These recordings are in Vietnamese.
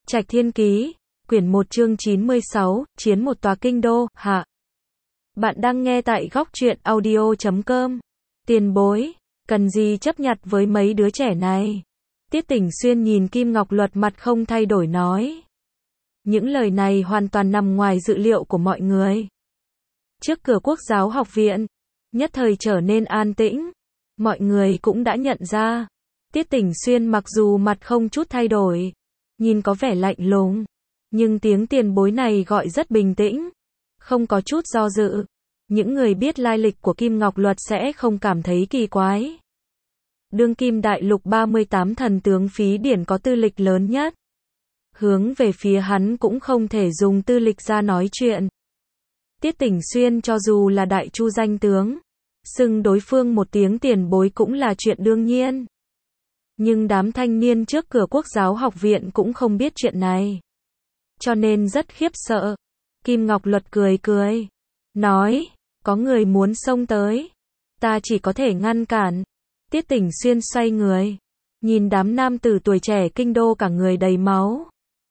Trạch Thiên Ký, quyển 1 chương 96, Chiến một tòa kinh đô, hạ. Bạn đang nghe tại góc truyện audio.com. Tiền bối, cần gì chấp nhặt với mấy đứa trẻ này? Tiết Tỉnh Xuyên nhìn Kim Ngọc Luật mặt không thay đổi nói. Những lời này hoàn toàn nằm ngoài dự liệu của mọi người. Trước cửa Quốc giáo học viện, nhất thời trở nên an tĩnh. Mọi người cũng đã nhận ra. Tiết Tỉnh Xuyên mặc dù mặt không chút thay đổi, nhìn có vẻ lạnh lùng, nhưng tiếng tiền bối này gọi rất bình tĩnh, không có chút do dự. Những người biết lai lịch của Kim Ngọc Luật sẽ không cảm thấy kỳ quái. Đương kim đại lục 38 thần tướng Phí Điển có tư lịch lớn nhất. Hướng về phía hắn cũng không thể dùng tư lịch ra nói chuyện. Tiết Tỉnh Xuyên cho dù là đại chu danh tướng, xưng đối phương một tiếng tiền bối cũng là chuyện đương nhiên. Nhưng đám thanh niên trước cửa Quốc giáo học viện cũng không biết chuyện này, cho nên rất khiếp sợ. Kim Ngọc Luật cười cười, nói, có người muốn xông tới, ta chỉ có thể ngăn cản. Tiết Tỉnh Xuyên xoay người, nhìn đám nam tử tuổi trẻ kinh đô cả người đầy máu.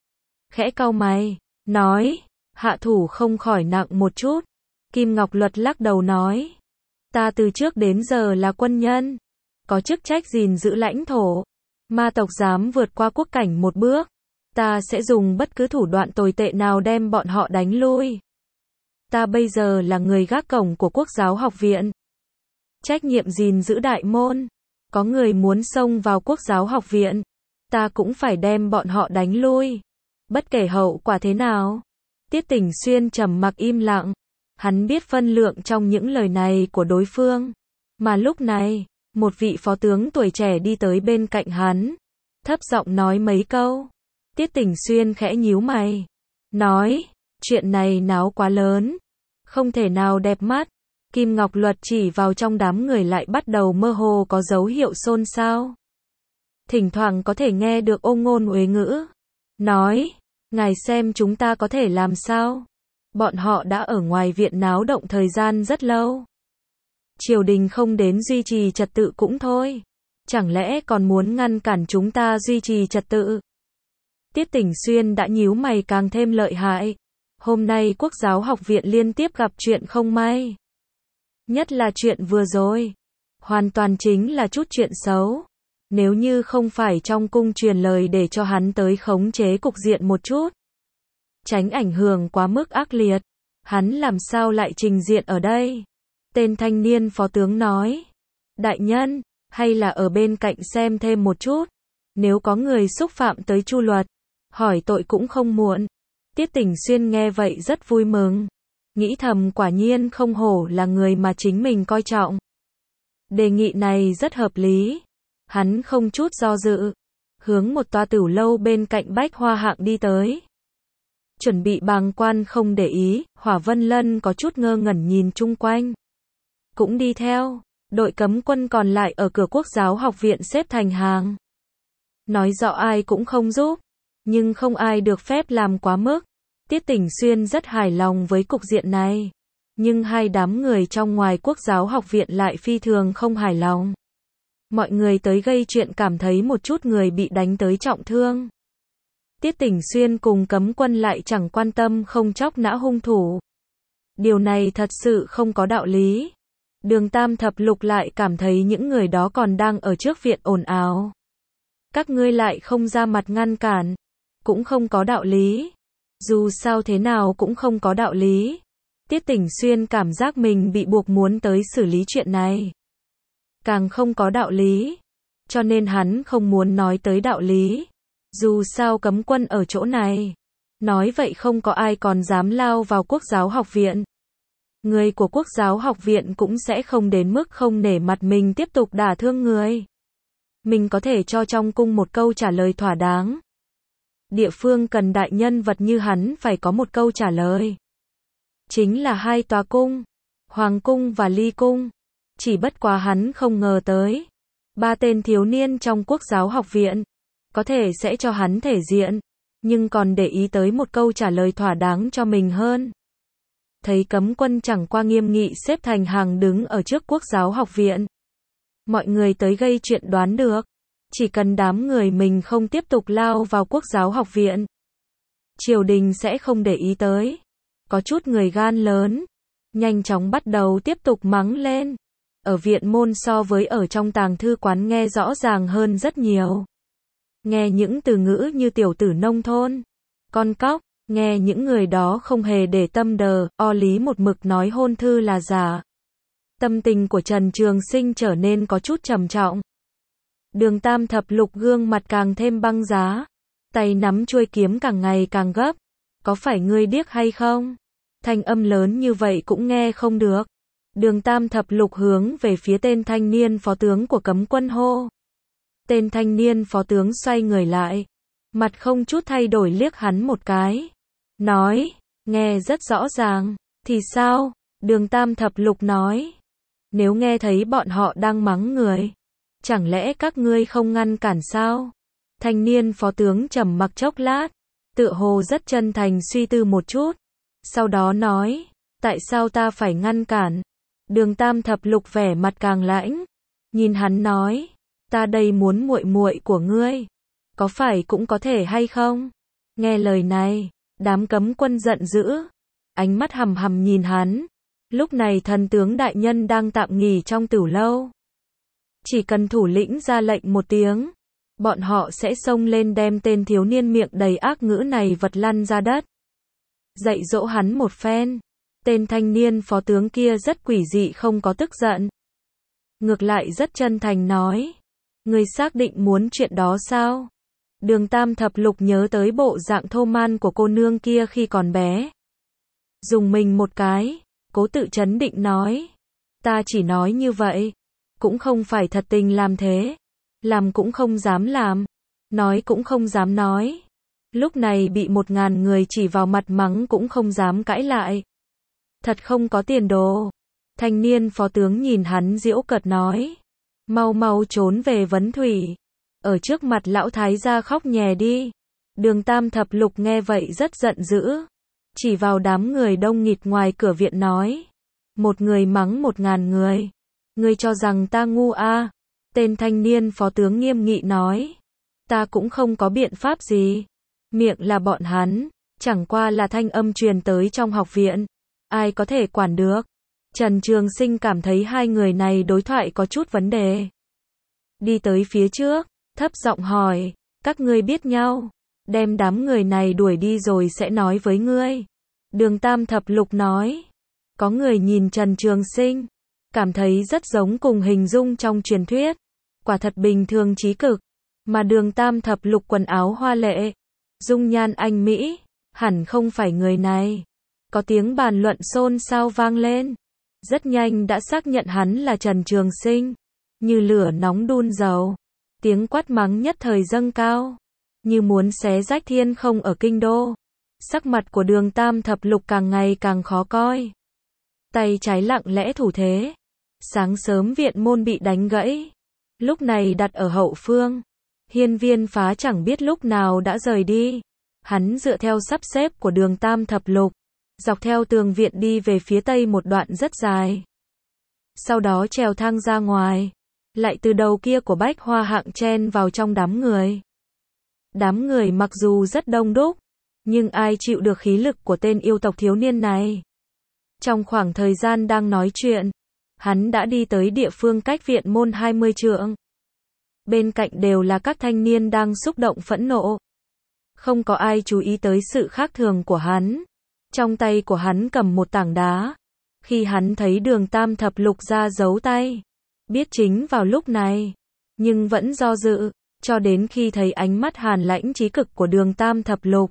Khẽ cau mày, nói, hạ thủ không khỏi nặng một chút. Kim Ngọc Luật lắc đầu nói, ta từ trước đến giờ là quân nhân, có chức trách gìn giữ lãnh thổ. Ma tộc dám vượt qua quốc cảnh một bước, ta sẽ dùng bất cứ thủ đoạn tồi tệ nào đem bọn họ đánh lui. Ta bây giờ là người gác cổng của Quốc giáo học viện, trách nhiệm gìn giữ đại môn. Có người muốn xông vào Quốc giáo học viện, ta cũng phải đem bọn họ đánh lui, bất kể hậu quả thế nào. Tiết Tỉnh Xuyên trầm mặc im lặng, hắn biết phân lượng trong những lời này của đối phương. Mà lúc này, một vị phó tướng tuổi trẻ đi tới bên cạnh hắn, thấp giọng nói mấy câu. Tiết Tỉnh Xuyên khẽ nhíu mày, nói, chuyện này náo quá lớn, không thể nào đẹp mắt. Kim Ngọc Luật chỉ vào trong đám người lại bắt đầu mơ hồ có dấu hiệu xôn xao. Thỉnh thoảng có thể nghe được ô ngôn uế ngữ. Nói, ngài xem chúng ta có thể làm sao? Bọn họ đã ở ngoài viện náo động thời gian rất lâu. Triều đình không đến duy trì trật tự cũng thôi, chẳng lẽ còn muốn ngăn cản chúng ta duy trì trật tự? Tiết Tỉnh Xuyên đã nhíu mày càng thêm lợi hại. Hôm nay Quốc giáo học viện liên tiếp gặp chuyện không may. Nhất là chuyện vừa rồi, hoàn toàn chính là chút chuyện xấu. Nếu như không phải trong cung truyền lời để cho hắn tới khống chế cục diện một chút, tránh ảnh hưởng quá mức ác liệt, hắn làm sao lại trình diện ở đây? Tên thanh niên phó tướng nói, đại nhân, hay là ở bên cạnh xem thêm một chút, nếu có người xúc phạm tới chu luật, hỏi tội cũng không muộn. Tiết Tỉnh Xuyên nghe vậy rất vui mừng, nghĩ thầm quả nhiên không hổ là người mà chính mình coi trọng. Đề nghị này rất hợp lý. Hắn không chút do dự, hướng một tòa tửu lâu bên cạnh Bách Hoa Hạng đi tới. Chuẩn bị bàng quan không để ý, Hỏa Vân Lân có chút ngơ ngẩn nhìn chung quanh, cũng đi theo. Đội cấm quân còn lại ở cửa Quốc giáo học viện xếp thành hàng. Nói rõ ai cũng không giúp, nhưng không ai được phép làm quá mức. Tiết Tỉnh Xuyên rất hài lòng với cục diện này, nhưng hai đám người trong ngoài Quốc giáo học viện lại phi thường không hài lòng. Mọi người tới gây chuyện cảm thấy một chút người bị đánh tới trọng thương. Tiết Tỉnh Xuyên cùng cấm quân lại chẳng quan tâm không chóc nã hung thủ. Điều này thật sự không có đạo lý. Đường Tam Thập Lục lại cảm thấy những người đó còn đang ở trước viện ồn ào. Các ngươi lại không ra mặt ngăn cản, cũng không có đạo lý. Dù sao thế nào cũng không có đạo lý. Tiết Tỉnh Xuyên cảm giác mình bị buộc muốn tới xử lý chuyện này. Càng không có đạo lý, cho nên hắn không muốn nói tới đạo lý. Dù sao cấm quân ở chỗ này, nói vậy không có ai còn dám lao vào Quốc giáo học viện. Người của Quốc giáo học viện cũng sẽ không đến mức không nể mặt mình tiếp tục đả thương người. Mình có thể cho trong cung một câu trả lời thỏa đáng. Địa phương cần đại nhân vật như hắn phải có một câu trả lời. Chính là hai tòa cung, Hoàng cung và Ly cung. Chỉ bất quá hắn không ngờ tới, ba tên thiếu niên trong Quốc giáo học viện có thể sẽ cho hắn thể diện, nhưng còn để ý tới một câu trả lời thỏa đáng cho mình hơn. Thấy cấm quân chẳng qua nghiêm nghị xếp thành hàng đứng ở trước Quốc giáo học viện. Mọi người tới gây chuyện đoán được, chỉ cần đám người mình không tiếp tục lao vào Quốc giáo học viện, triều đình sẽ không để ý tới. Có chút người gan lớn, nhanh chóng bắt đầu tiếp tục mắng lên. Ở viện môn so với ở trong tàng thư quán nghe rõ ràng hơn rất nhiều. Nghe những từ ngữ như tiểu tử nông thôn, con cóc, nghe những người đó không hề để tâm đờ, o lý một mực nói hôn thư là giả. Tâm tình của Trần Trường Sinh trở nên có chút trầm trọng. Đường Tam Thập Lục gương mặt càng thêm băng giá, tay nắm chuôi kiếm càng ngày càng gấp. Có phải ngươi điếc hay không? Thanh âm lớn như vậy cũng nghe không được. Đường Tam Thập Lục hướng về phía tên thanh niên phó tướng của cấm quân hô. Tên thanh niên phó tướng xoay người lại, mặt không chút thay đổi liếc hắn một cái. Nói, nghe rất rõ ràng, thì sao? Đường Tam Thập Lục nói. Nếu nghe thấy bọn họ đang mắng người, chẳng lẽ các ngươi không ngăn cản sao? Thanh niên phó tướng trầm mặc chốc lát, tựa hồ rất chân thành suy tư một chút. Sau đó nói, tại sao ta phải ngăn cản? Đường Tam Thập Lục vẻ mặt càng lãnh, nhìn hắn nói, ta đây muốn muội muội của ngươi, có phải cũng có thể hay không? Nghe lời này, đám cấm quân giận dữ, ánh mắt hằm hằm nhìn hắn. Lúc này thần tướng đại nhân đang tạm nghỉ trong tửu lâu. Chỉ cần thủ lĩnh ra lệnh một tiếng, bọn họ sẽ xông lên đem tên thiếu niên miệng đầy ác ngữ này vật lăn ra đất. Dạy dỗ hắn một phen. Tên thanh niên phó tướng kia rất quỷ dị, không có tức giận. Ngược lại rất chân thành nói. Ngươi xác định muốn chuyện đó sao? Đường Tam Thập Lục nhớ tới bộ dạng thô man của cô nương kia khi còn bé. Dùng mình một cái, cố tự trấn định nói. Ta chỉ nói như vậy, cũng không phải thật tình làm thế. Làm cũng không dám làm, nói cũng không dám nói. Lúc này bị 1000 người chỉ vào mặt mắng cũng không dám cãi lại. Thật không có tiền đồ. Thanh niên phó tướng nhìn hắn giễu cợt nói. Mau mau trốn về Vấn Thủy. Ở trước mặt lão thái gia khóc nhè đi. Đường Tam Thập Lục nghe vậy rất giận dữ. Chỉ vào đám người đông nghịt ngoài cửa viện nói. Một người mắng 1000 người. Ngươi cho rằng ta ngu à? Tên thanh niên phó tướng nghiêm nghị nói. Ta cũng không có biện pháp gì. Miệng là bọn hắn, chẳng qua là thanh âm truyền tới trong học viện. Ai có thể quản được? Trần Trường Sinh cảm thấy hai người này đối thoại có chút vấn đề. Đi tới phía trước, thấp giọng hỏi, các ngươi biết nhau, đem đám người này đuổi đi rồi sẽ nói với ngươi. Đường Tam Thập Lục nói. Có người nhìn Trần Trường Sinh, cảm thấy rất giống cùng hình dung trong truyền thuyết. Quả thật bình thường trí cực, mà Đường Tam Thập Lục quần áo hoa lệ, dung nhan anh mỹ, hẳn không phải người này. Có tiếng bàn luận xôn xao vang lên. Rất nhanh đã xác nhận hắn là Trần Trường Sinh. Như lửa nóng đun dầu. Tiếng quát mắng nhất thời dâng cao. Như muốn xé rách thiên không ở kinh đô. Sắc mặt của Đường Tam Thập Lục càng ngày càng khó coi. Tay trái lặng lẽ thủ thế. Sáng sớm viện môn bị đánh gãy. Lúc này đặt ở hậu phương. Hiên Viên Phá chẳng biết lúc nào đã rời đi. Hắn dựa theo sắp xếp của Đường Tam Thập Lục, dọc theo tường viện đi về phía tây một đoạn rất dài. Sau đó trèo thang ra ngoài, lại từ đầu kia của bách hoa hạng chen vào trong đám người. Đám người mặc dù rất đông đúc, nhưng ai chịu được khí lực của tên yêu tộc thiếu niên này. Trong khoảng thời gian đang nói chuyện, hắn đã đi tới địa phương cách viện môn 20 trượng. Bên cạnh đều là các thanh niên đang xúc động phẫn nộ. Không có ai chú ý tới sự khác thường của hắn. Trong tay của hắn cầm một tảng đá. Khi hắn thấy Đường Tam Thập Lục ra giấu tay, biết chính vào lúc này, nhưng vẫn do dự, cho đến khi thấy ánh mắt hàn lãnh chí cực của Đường Tam Thập Lục.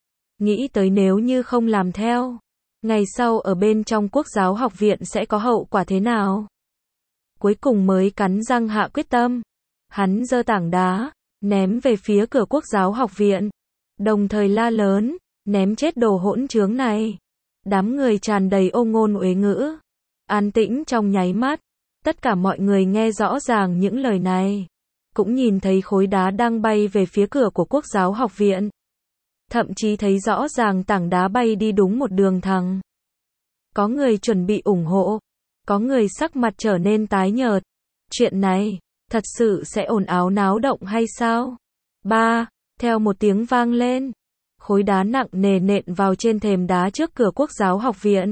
Nghĩ tới nếu như không làm theo, ngày sau ở bên trong Quốc giáo học viện sẽ có hậu quả thế nào. Cuối cùng mới cắn răng hạ quyết tâm. Hắn giơ tảng đá, ném về phía cửa Quốc giáo học viện, đồng thời la lớn, ném chết đồ hỗn trướng này. Đám người tràn đầy ô ngôn uế ngữ, an tĩnh trong nháy mắt. Tất cả mọi người nghe rõ ràng những lời này, cũng nhìn thấy khối đá đang bay về phía cửa của Quốc giáo học viện. Thậm chí thấy rõ ràng tảng đá bay đi đúng một đường thẳng. Có người chuẩn bị ủng hộ, có người sắc mặt trở nên tái nhợt. Chuyện này, thật sự sẽ ồn ào náo động hay sao? Theo một tiếng vang lên, khối đá nặng nề nện vào trên thềm đá trước cửa Quốc giáo học viện.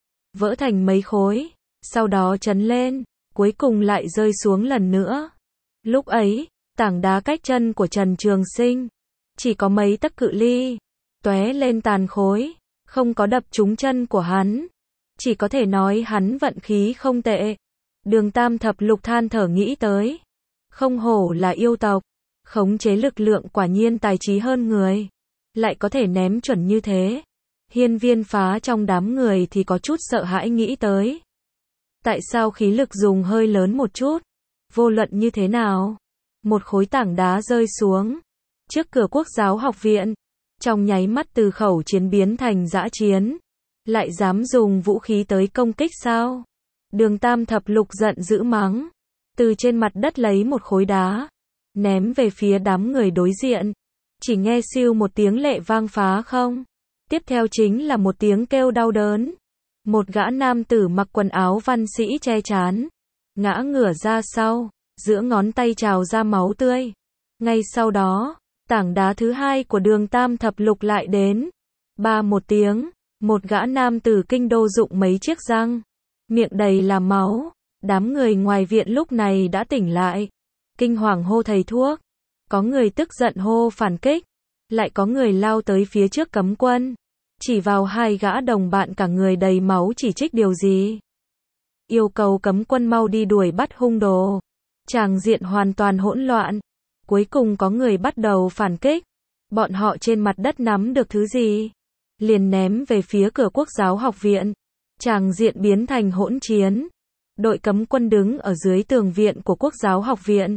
Vỡ thành mấy khối, sau đó chấn lên, cuối cùng lại rơi xuống lần nữa. Lúc ấy, tảng đá cách chân của Trần Trường Sinh chỉ có mấy tấc cự ly, tóe lên tàn khối, không có đập trúng chân của hắn. Chỉ có thể nói hắn vận khí không tệ. Đường Tam Thập Lục than thở nghĩ tới. Không hổ là yêu tộc, khống chế lực lượng quả nhiên tài trí hơn người. Lại có thể ném chuẩn như thế. Hiên Viên Phá trong đám người thì có chút sợ hãi nghĩ tới. Tại sao khí lực dùng hơi lớn một chút? Vô luận như thế nào? Một khối tảng đá rơi xuống trước cửa Quốc giáo học viện, trong nháy mắt từ khẩu chiến biến thành dã chiến. Lại dám dùng vũ khí tới công kích sao? Đường Tam Thập Lục giận dữ mắng. Từ trên mặt đất lấy một khối đá, ném về phía đám người đối diện. Chỉ nghe siêu một tiếng lệ vang phá không. Tiếp theo chính là một tiếng kêu đau đớn. Một gã nam tử mặc quần áo văn sĩ che trán, ngã ngửa ra sau, giữa ngón tay trào ra máu tươi. Ngay sau đó, tảng đá thứ hai của đường Tam Thập Lục lại đến. Ba một tiếng, một gã nam tử kinh đô dụng mấy chiếc răng, miệng đầy là máu. Đám người ngoài viện lúc này đã tỉnh lại, kinh hoàng hô thầy thuốc. Có người tức giận hô phản kích, lại có người lao tới phía trước cấm quân, chỉ vào hai gã đồng bạn cả người đầy máu chỉ trích điều gì. Yêu cầu cấm quân mau đi đuổi bắt hung đồ. Tràng diện hoàn toàn hỗn loạn. Cuối cùng có người bắt đầu phản kích. Bọn họ trên mặt đất nắm được thứ gì, liền ném về phía cửa Quốc giáo học viện. Tràng diện biến thành hỗn chiến. Đội cấm quân đứng ở dưới tường viện của Quốc giáo học viện.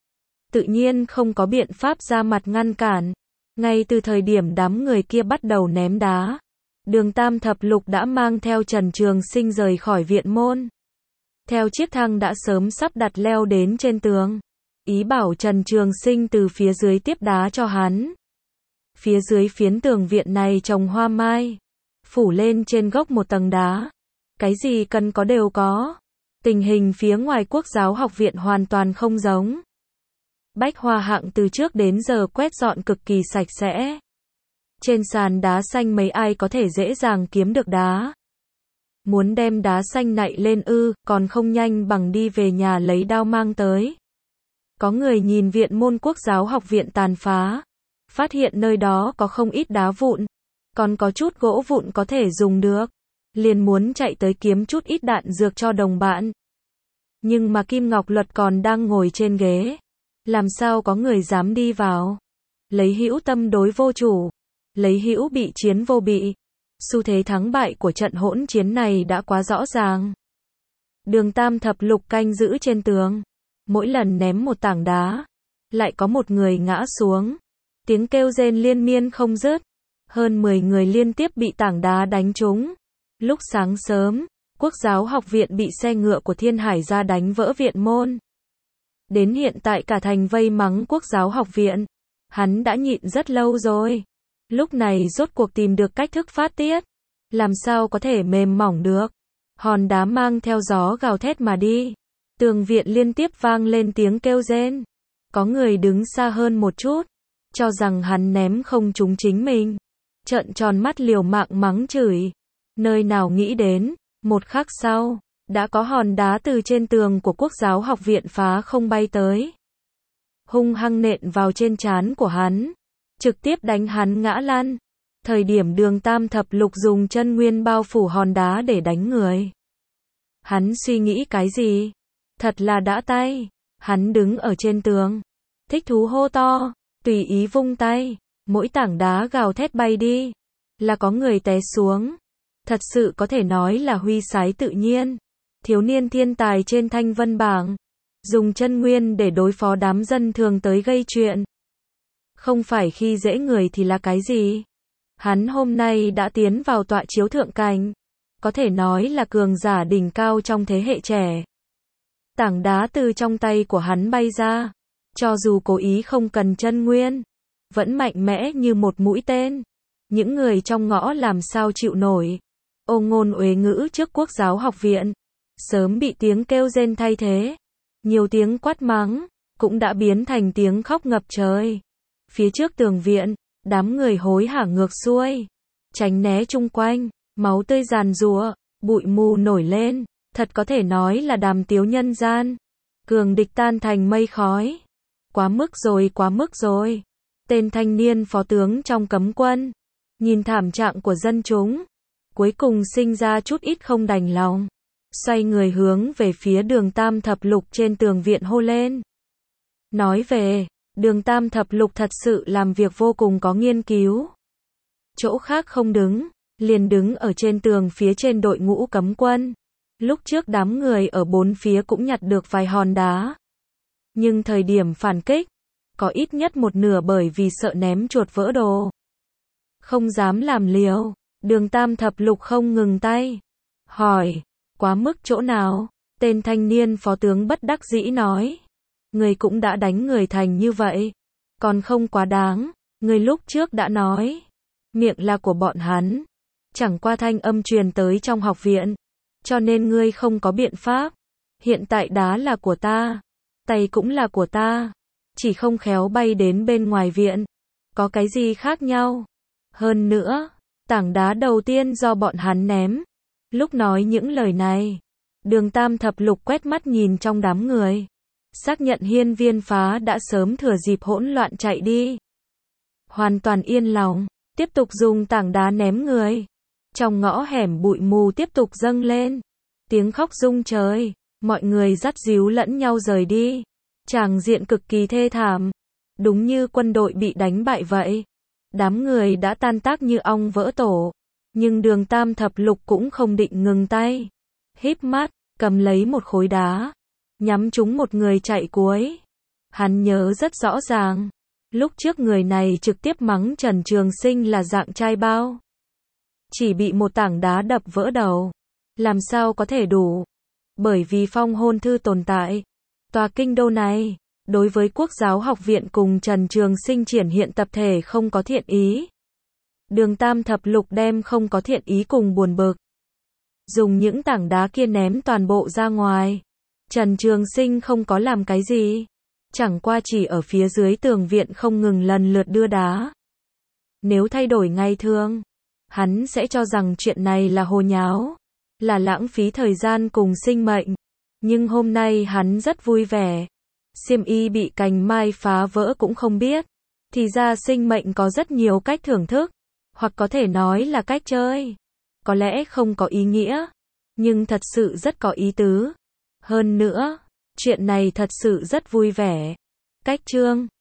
Tự nhiên không có biện pháp ra mặt ngăn cản. Ngay từ thời điểm đám người kia bắt đầu ném đá, đường Tam Thập Lục đã mang theo Trần Trường Sinh rời khỏi viện môn. Theo chiếc thang đã sớm sắp đặt leo đến trên tường. Ý bảo Trần Trường Sinh từ phía dưới tiếp đá cho hắn. Phía dưới phiến tường viện này trồng hoa mai, phủ lên trên gốc một tầng đá. Cái gì cần có đều có. Tình hình phía ngoài Quốc giáo học viện hoàn toàn không giống. Bách Hoa Hạng từ trước đến giờ quét dọn cực kỳ sạch sẽ. Trên sàn đá xanh mấy ai có thể dễ dàng kiếm được đá. Muốn đem đá xanh nạy lên còn không nhanh bằng đi về nhà lấy đao mang tới. Có người nhìn viện môn Quốc giáo học viện tàn phá, phát hiện nơi đó có không ít đá vụn, còn có chút gỗ vụn có thể dùng được, liền muốn chạy tới kiếm chút ít đạn dược cho đồng bạn. Nhưng mà Kim Ngọc Luật còn đang ngồi trên ghế, làm sao có người dám đi vào. Lấy hữu tâm đối vô chủ, lấy hữu bị chiến vô bị. Xu thế thắng bại của trận hỗn chiến này đã quá rõ ràng. Đường Tam Thập Lục canh giữ trên tường, mỗi lần ném một tảng đá, lại có một người ngã xuống. Tiếng kêu rên liên miên không dứt. Hơn 10 người liên tiếp bị tảng đá đánh trúng. Lúc sáng sớm, Quốc giáo học viện bị xe ngựa của Thiên Hải gia đánh vỡ viện môn. Đến hiện tại cả thành vây mắng Quốc giáo học viện. Hắn đã nhịn rất lâu rồi. Lúc này rốt cuộc tìm được cách thức phát tiết. Làm sao có thể mềm mỏng được. Hòn đá mang theo gió gào thét mà đi. Tường viện liên tiếp vang lên tiếng kêu rên. Có người đứng xa hơn một chút, cho rằng hắn ném không trúng chính mình. Trợn tròn mắt liều mạng mắng chửi. Nơi nào nghĩ đến, một khắc sau, đã có hòn đá từ trên tường của Quốc giáo học viện phá không bay tới. Hung hăng nện vào trên trán của hắn, trực tiếp đánh hắn ngã lăn. Thời điểm đường Tam Thập Lục dùng chân nguyên bao phủ hòn đá để đánh người. Hắn suy nghĩ cái gì? Thật là đã tay. Hắn đứng ở trên tường, thích thú hô to, tùy ý vung tay, mỗi tảng đá gào thét bay đi, là có người té xuống. Thật sự có thể nói là huy sái tự nhiên. Thiếu niên thiên tài trên thanh vân bảng, dùng chân nguyên để đối phó đám dân thường tới gây chuyện. Không phải khi dễ người thì là cái gì? Hắn hôm nay đã tiến vào tọa chiếu thượng cảnh, có thể nói là cường giả đỉnh cao trong thế hệ trẻ. Tảng đá từ trong tay của hắn bay ra, cho dù cố ý không cần chân nguyên, vẫn mạnh mẽ như một mũi tên. Những người trong ngõ làm sao chịu nổi. Ô ngôn uế ngữ trước Quốc giáo học viện, sớm bị tiếng kêu rên thay thế. Nhiều tiếng quát mắng, cũng đã biến thành tiếng khóc ngập trời. Phía trước tường viện, Đám người hối hả ngược xuôi, tránh né chung quanh, máu tươi giàn giụa, bụi mù nổi lên, thật có thể nói là đàm tiếu nhân gian. Cường địch tan thành mây khói. Quá mức rồi. Tên thanh niên phó tướng trong cấm quân, nhìn thảm trạng của dân chúng, cuối cùng sinh ra chút ít không đành lòng. Xoay người hướng về phía đường Tam Thập Lục trên tường viện hô lên. Nói về, đường Tam Thập Lục thật sự làm việc vô cùng có nghiên cứu. Chỗ khác không đứng, liền đứng ở trên tường phía trên đội ngũ cấm quân. Lúc trước đám người ở bốn phía cũng nhặt được vài hòn đá. Nhưng thời điểm phản kích, có ít nhất một nửa bởi vì sợ ném chuột vỡ đồ. Không dám làm liều, đường Tam Thập Lục không ngừng tay. Hỏi, quá mức chỗ nào? Tên thanh niên phó tướng bất đắc dĩ nói. Người cũng đã đánh người thành như vậy. Còn không quá đáng, người lúc trước đã nói. Miệng là của bọn hắn. Chẳng qua thanh âm truyền tới trong học viện. Cho nên ngươi không có biện pháp. Hiện tại đá là của ta. Tay cũng là của ta. Chỉ không khéo bay đến bên ngoài viện. Có cái gì khác nhau? Hơn nữa, tảng đá đầu tiên do bọn hắn ném. Lúc nói những lời này, đường Tam Thập Lục quét mắt nhìn trong đám người. Xác nhận Hiên Viên Phá đã sớm thừa dịp hỗn loạn chạy đi. Hoàn toàn yên lòng, tiếp tục dùng tảng đá ném người. Trong ngõ hẻm bụi mù tiếp tục dâng lên. Tiếng khóc rung trời, mọi người dắt díu lẫn nhau rời đi. Tràng diện cực kỳ thê thảm. Đúng như quân đội bị đánh bại vậy. Đám người đã tan tác như ong vỡ tổ. Nhưng đường Tam Thập Lục cũng không định ngừng tay. Híp mắt, cầm lấy một khối đá. Nhắm trúng một người chạy cuối. Hắn nhớ rất rõ ràng. Lúc trước người này trực tiếp mắng Trần Trường Sinh là dạng trai bao. Chỉ bị một tảng đá đập vỡ đầu. Làm sao có thể đủ? Bởi vì phong hôn thư tồn tại. Tòa kinh đô này, đối với Quốc giáo học viện cùng Trần Trường Sinh triển hiện tập thể không có thiện ý. Đường Tam Thập Lục đem không có thiện ý cùng buồn bực. Dùng những tảng đá kia ném toàn bộ ra ngoài. Trần Trường Sinh không có làm cái gì. Chẳng qua chỉ ở phía dưới tường viện không ngừng lần lượt đưa đá. Nếu thay đổi ngày thường, hắn sẽ cho rằng chuyện này là hồ nháo, là lãng phí thời gian cùng sinh mệnh. Nhưng hôm nay hắn rất vui vẻ. Xiêm y bị cành mai phá vỡ cũng không biết. Thì ra sinh mệnh có rất nhiều cách thưởng thức. Hoặc có thể nói là cách chơi. Có lẽ không có ý nghĩa. Nhưng thật sự rất có ý tứ. Hơn nữa, chuyện này thật sự rất vui vẻ. Cách chương